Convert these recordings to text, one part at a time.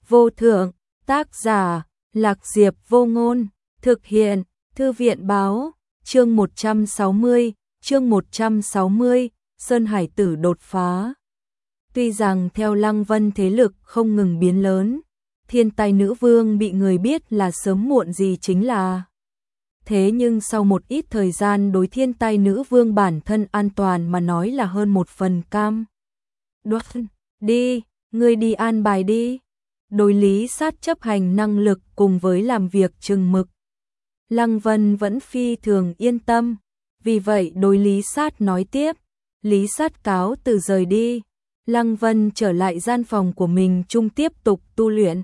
vô thượng, tác giả, Lạc Diệp Vô Ngôn, thực hiện, Thư viện báo, chương 160, Sơn Hải Tử đột phá. Tuy rằng theo Lăng Vân thế lực không ngừng biến lớn, Thiên Tai Nữ Vương bị người biết là sớm muộn gì chính là. Thế nhưng sau một ít thời gian đối Thiên Tai Nữ Vương bản thân an toàn mà nói là hơn một phần cam. Đoán, đi, ngươi đi an bài đi. Đối Lý Sát chấp hành năng lực cùng với làm việc chừng mực. Lăng Vân vẫn phi thường yên tâm, vì vậy đối Lý Sát nói tiếp. Lý Sát cáo từ rời đi. Lăng Vân trở lại gian phòng của mình chung tiếp tục tu luyện.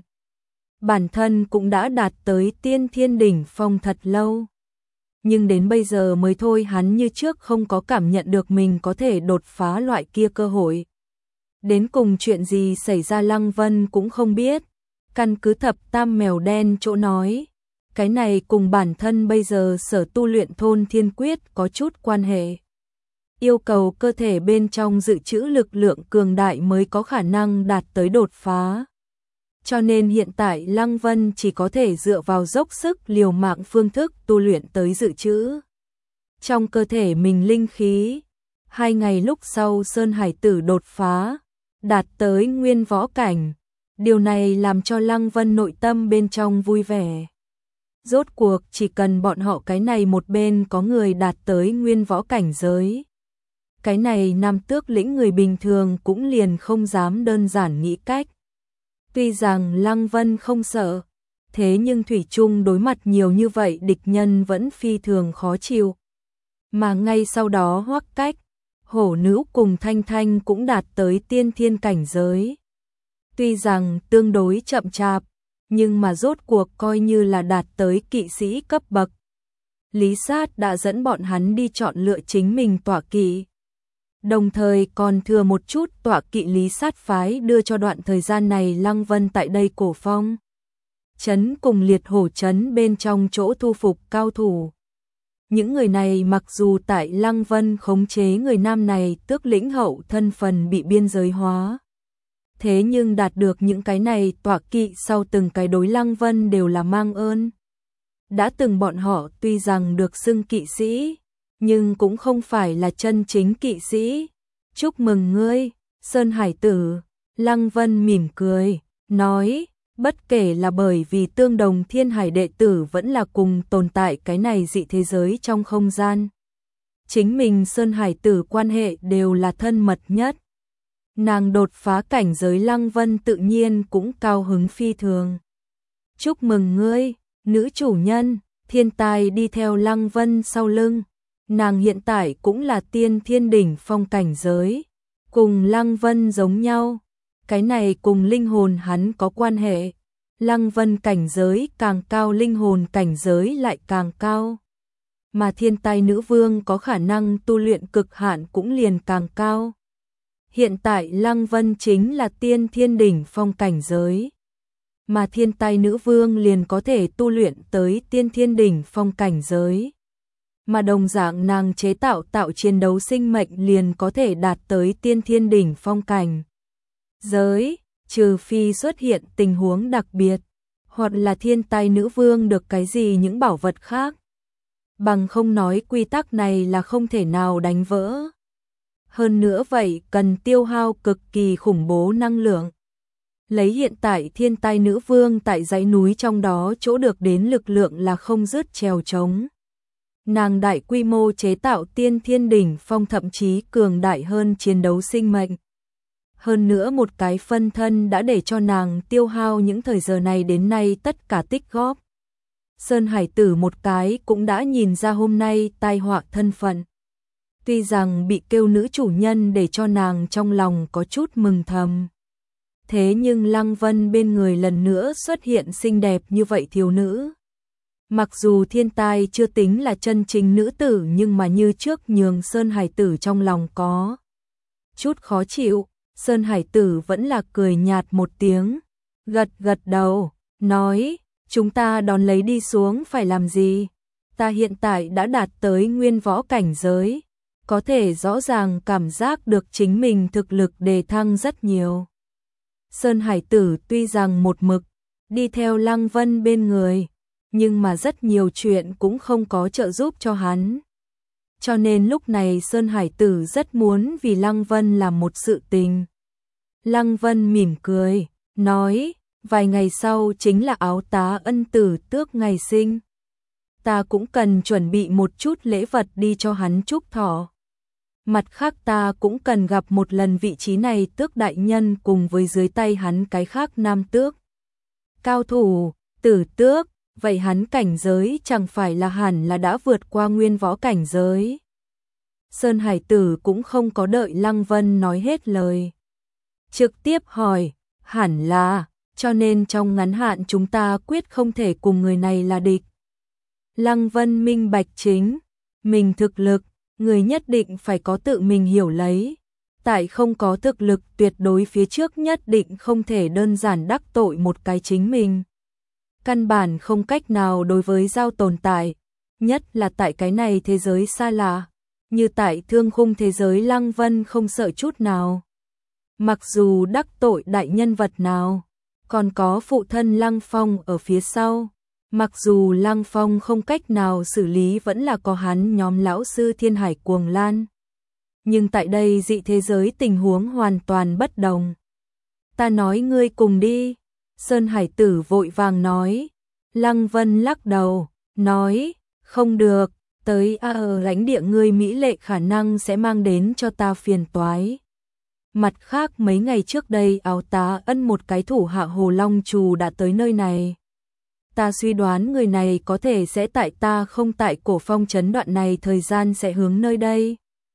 Bản thân cũng đã đạt tới tiên thiên đỉnh phong thật lâu. Nhưng đến bây giờ mới thôi hắn như trước không có cảm nhận được mình có thể đột phá loại kia cơ hội. Đến cùng chuyện gì xảy ra Lăng Vân cũng không biết. Căn cứ thập tam mèo đen chỗ nói. Cái này cùng bản thân bây giờ sở tu luyện thôn thiên quyết có chút quan hệ. Yêu cầu cơ thể bên trong dự trữ lực lượng cường đại mới có khả năng đạt tới đột phá. Cho nên hiện tại Lăng Vân chỉ có thể dựa vào dốc sức liều mạng phương thức tu luyện tới dự trữ trong cơ thể mình linh khí. 2 ngày lúc sau Sơn Hải Tử đột phá, đạt tới nguyên võ cảnh. Điều này làm cho Lăng Vân nội tâm bên trong vui vẻ. Rốt cuộc chỉ cần bọn họ cái này một bên có người đạt tới nguyên võ cảnh giới. Cái này Nam Tước lĩnh người bình thường cũng liền không dám đơn giản nghĩ cách. Tuy rằng Lăng Vân không sợ, thế nhưng thủy chung đối mặt nhiều như vậy địch nhân vẫn phi thường khó chịu. Mà ngay sau đó Hoắc Cách, Hổ Nữ cùng Thanh Thanh cũng đạt tới tiên thiên cảnh giới. Tuy rằng tương đối chậm chạp, nhưng mà rốt cuộc coi như là đạt tới kỵ sĩ cấp bậc. Lý Sát đã dẫn bọn hắn đi chọn lựa chính mình tọa kỵ. Đồng thời còn thừa một chút tọa kỵ Lý Sát phái đưa cho đoạn thời gian này Lăng Vân tại đây Cổ Phong trấn cùng Liệt Hổ trấn bên trong chỗ thu phục cao thủ. Những người này mặc dù tại Lăng Vân khống chế người nam này tước lĩnh hậu thân phần bị biên giới hóa. Thế nhưng đạt được những cái này tọa kỵ sau từng cái đối Lăng Vân đều là mang ơn. Đã từng bọn họ tuy rằng được xưng kỵ sĩ, nhưng cũng không phải là chân chính kỵ sĩ. Chúc mừng ngươi, Sơn Hải Tử. Lăng Vân mỉm cười, nói, bất kể là bởi vì tương đồng Thiên Hải đệ tử vẫn là cùng tồn tại cái này dị thế giới trong không gian. Chính mình Sơn Hải Tử quan hệ đều là thân mật nhất. Nàng đột phá cảnh giới Lăng Vân tự nhiên cũng cao hứng phi thường. Chúc mừng ngươi, nữ chủ nhân. Thiên Tai đi theo Lăng Vân sau lưng. Nàng hiện tại cũng là tiên thiên đỉnh phong cảnh giới, cùng Lăng Vân giống nhau. Cái này cùng linh hồn hắn có quan hệ. Lăng Vân cảnh giới càng cao linh hồn cảnh giới lại càng cao. Mà Thiên Tai Nữ Vương có khả năng tu luyện cực hạn cũng liền càng cao. Hiện tại Lăng Vân chính là tiên thiên đỉnh phong cảnh giới. Mà Thiên Tai Nữ Vương liền có thể tu luyện tới tiên thiên đỉnh phong cảnh giới. Mà đồng dạng nàng chế tạo chiến đấu sinh mệnh liền có thể đạt tới tiên thiên đỉnh phong cảnh giới, trừ phi xuất hiện tình huống đặc biệt, hoặc là Thiên Tai Nữ Vương được cái gì những bảo vật khác. Bằng không nói quy tắc này là không thể nào đánh vỡ. Hơn nữa vậy cần tiêu hao cực kỳ khủng bố năng lượng. Lấy hiện tại Thiên Tai Nữ Vương tại dãy núi trong đó chỗ được đến lực lượng là không dứt trèo trống. Nàng đại quy mô chế tạo tiên thiên đỉnh phong thậm chí cường đại hơn chiến đấu sinh mệnh. Hơn nữa một cái phân thân đã để cho nàng tiêu hao những thời giờ này đến nay tất cả tích góp. Sơn Hải Tử một cái cũng đã nhìn ra hôm nay tai họa thân phận. Tuy rằng bị kêu nữ chủ nhân để cho nàng trong lòng có chút mừng thầm. Thế nhưng Lăng Vân bên người lần nữa xuất hiện xinh đẹp như vậy thiếu nữ. Mặc dù Thiên Tai chưa tính là chân chính nữ tử nhưng mà như trước nhường Sơn Hải Tử trong lòng có chút khó chịu. Sơn Hải Tử vẫn là cười nhạt một tiếng, gật gật đầu, nói, chúng ta đón lấy đi xuống phải làm gì? Ta hiện tại đã đạt tới nguyên võ cảnh giới, có thể rõ ràng cảm giác được chính mình thực lực đề thăng rất nhiều. Sơn Hải Tử tuy rằng một mực đi theo Lăng Vân bên người, nhưng mà rất nhiều chuyện cũng không có trợ giúp cho hắn. Cho nên lúc này Sơn Hải Tử rất muốn vì Lăng Vân làm một sự tình. Lăng Vân mỉm cười, nói, vài ngày sau chính là Áo Tá Ân Tử Tước ngày sinh. Ta cũng cần chuẩn bị một chút lễ vật đi cho hắn chúc thọ. Mặt khác ta cũng cần gặp một lần vị trí này Tước đại nhân cùng với dưới tay hắn cái khác nam tước. Cao thủ, Tử Tước, vậy hắn cảnh giới chẳng phải là hẳn là đã vượt qua nguyên võ cảnh giới. Sơn Hải Tử cũng không có đợi Lăng Vân nói hết lời. Trực tiếp hỏi, hẳn là, cho nên trong ngắn hạn chúng ta quyết không thể cùng người này là địch. Lăng Vân minh bạch chính, mình thực lực, người nhất định phải có tự mình hiểu lấy. Tại không có thực lực tuyệt đối phía trước nhất định không thể đơn giản đắc tội một cái chính mình. Căn bản không cách nào đối với giao tồn tại, nhất là tại cái này thế giới xa lạ, như tại thương khung thế giới Lăng Vân không sợ chút nào. Mặc dù đắc tội đại nhân vật nào, còn có phụ thân Lăng Phong ở phía sau, mặc dù Lăng Phong không cách nào xử lý vẫn là có hắn nhóm lão sư Thiên Hải Cuồng Lan. Nhưng tại đây dị thế giới tình huống hoàn toàn bất đồng. Ta nói ngươi cùng đi. Sơn Hải Tử vội vàng nói. Lăng Vân lắc đầu, nói, không được, tới ở lãnh địa ngươi mỹ lệ khả năng sẽ mang đến cho ta phiền toái. Mặt khác mấy ngày trước đây Áo Tá Ân một cái thủ hạ Hồ Long Trù đã tới nơi này. Ta suy đoán người này có thể sẽ tại ta không tại Cổ Phong trấn đoạn này thời gian sẽ hướng nơi đây.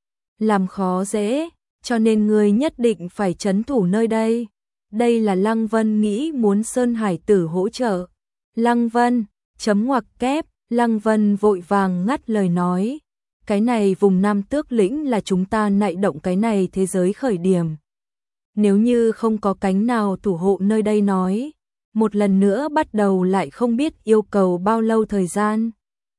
Làm khó dễ, cho nên ngươi nhất định phải trấn thủ nơi đây. Đây là Lăng Vân nghĩ muốn Sơn Hải Tử hỗ trợ. Lăng Vân, chấm ngoặc kép, Lăng Vân vội vàng ngắt lời nói. Cái này vùng Nam Tước lĩnh là chúng ta nại động cái này thế giới khởi điểm. Nếu như không có cánh nào thủ hộ nơi đây nói, một lần nữa bắt đầu lại không biết yêu cầu bao lâu thời gian.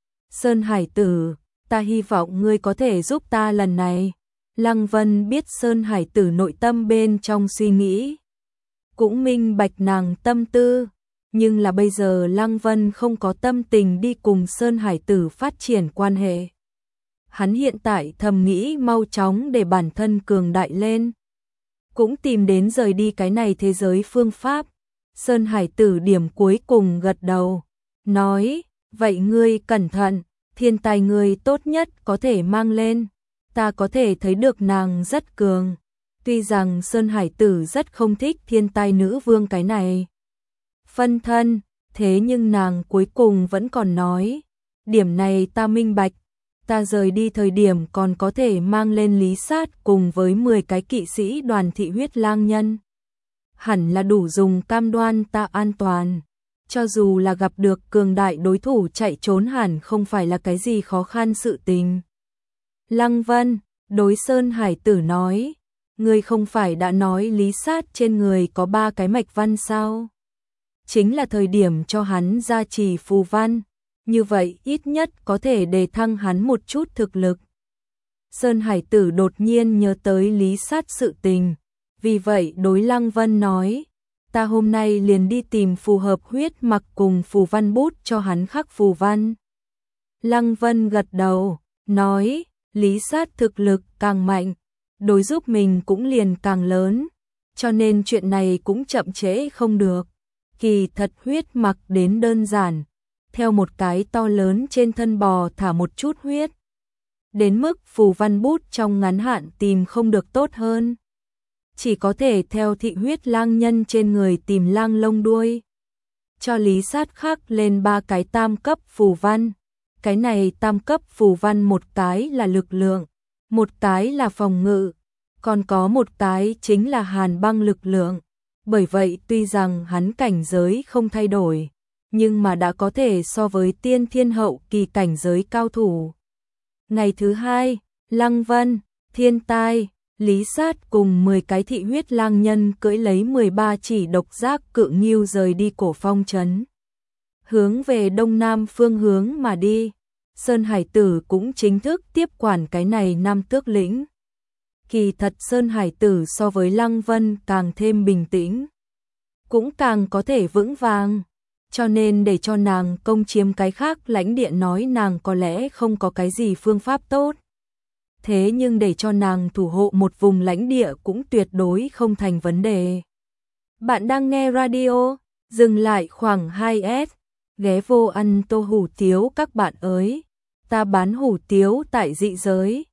Sơn Hải Tử, ta hy vọng ngươi có thể giúp ta lần này. Lăng Vân biết Sơn Hải Tử nội tâm bên trong suy nghĩ, cũng minh bạch nàng tâm tư, nhưng là bây giờ Lăng Vân không có tâm tình đi cùng Sơn Hải Tử phát triển quan hệ. Hắn hiện tại thầm nghĩ mau chóng để bản thân cường đại lên, cũng tìm đến rời đi cái này thế giới phương pháp. Sơn Hải Tử điểm cuối cùng gật đầu, nói, vậy ngươi cẩn thận, thiên tài ngươi tốt nhất có thể mang lên, ta có thể thấy được nàng rất cường. Tuy rằng Sơn Hải Tử rất không thích thiên tài nữ vương cái này phân thân, thế nhưng nàng cuối cùng vẫn còn nói, điểm này ta minh bạch, ta rời đi thời điểm còn có thể mang lên Lý Sát cùng với 10 cái kỵ sĩ đoàn thị huyết lang nhân. Hẳn là đủ dùng cam đoan ta an toàn, cho dù là gặp được cường đại đối thủ chạy trốn hẳn không phải là cái gì khó khăn sự tình. Lăng Vân, đối Sơn Hải Tử nói, ngươi không phải đã nói Lý Sát trên người có 3 cái mạch văn sao? Chính là thời điểm cho hắn gia trì phù văn, như vậy ít nhất có thể đề thăng hắn một chút thực lực. Sơn Hải Tử đột nhiên nhớ tới Lý Sát sự tình, vì vậy đối Lăng Vân nói, ta hôm nay liền đi tìm phù hợp huyết mặc cùng phù văn bút cho hắn khắc phù văn. Lăng Vân gật đầu, nói, Lý Sát thực lực càng mạnh, đối giúp mình cũng liền càng lớn, cho nên chuyện này cũng chậm trễ không được. Kỳ thật huyết mặc đến đơn giản, theo một cái to lớn trên thân bò thả một chút huyết. Đến mức phù văn bút trong ngắn hạn tìm không được tốt hơn. Chỉ có thể theo thị huyết lang nhân trên người tìm lang lông đuôi. Cho Lý Sát khắc lên 3 cái tam cấp phù văn. Cái này tam cấp phù văn một cái là lực lượng, một cái là phòng ngự, còn có một cái chính là hàn băng lực lượng. Bởi vậy tuy rằng hắn cảnh giới không thay đổi, nhưng mà đã có thể so với tiên thiên hậu kỳ cảnh giới cao thủ. Ngày thứ hai, Lăng Vân, Thiên Tai, Lý Sát cùng 10 cái thị huyết lang nhân cưỡi lấy 13 chỉ độc giác cự ngưu rời đi Cổ Phong trấn. Hướng về đông nam phương hướng mà đi, Sơn Hải Tử cũng chính thức tiếp quản cái này Nam Tước lĩnh. Kỳ thật Sơn Hải Tử so với Lăng Vân càng thêm bình tĩnh. cũng càng có thể vững vàng. Cho nên để cho nàng công chiếm cái khác lãnh địa nói nàng có lẽ không có cái gì phương pháp tốt. Thế nhưng để cho nàng thủ hộ một vùng lãnh địa cũng tuyệt đối không thành vấn đề. Bạn đang nghe radio, dừng lại khoảng 2S, ghé vô ăn tô hủ tiếu các bạn ơi. Ta bán hủ tiếu tại dị giới.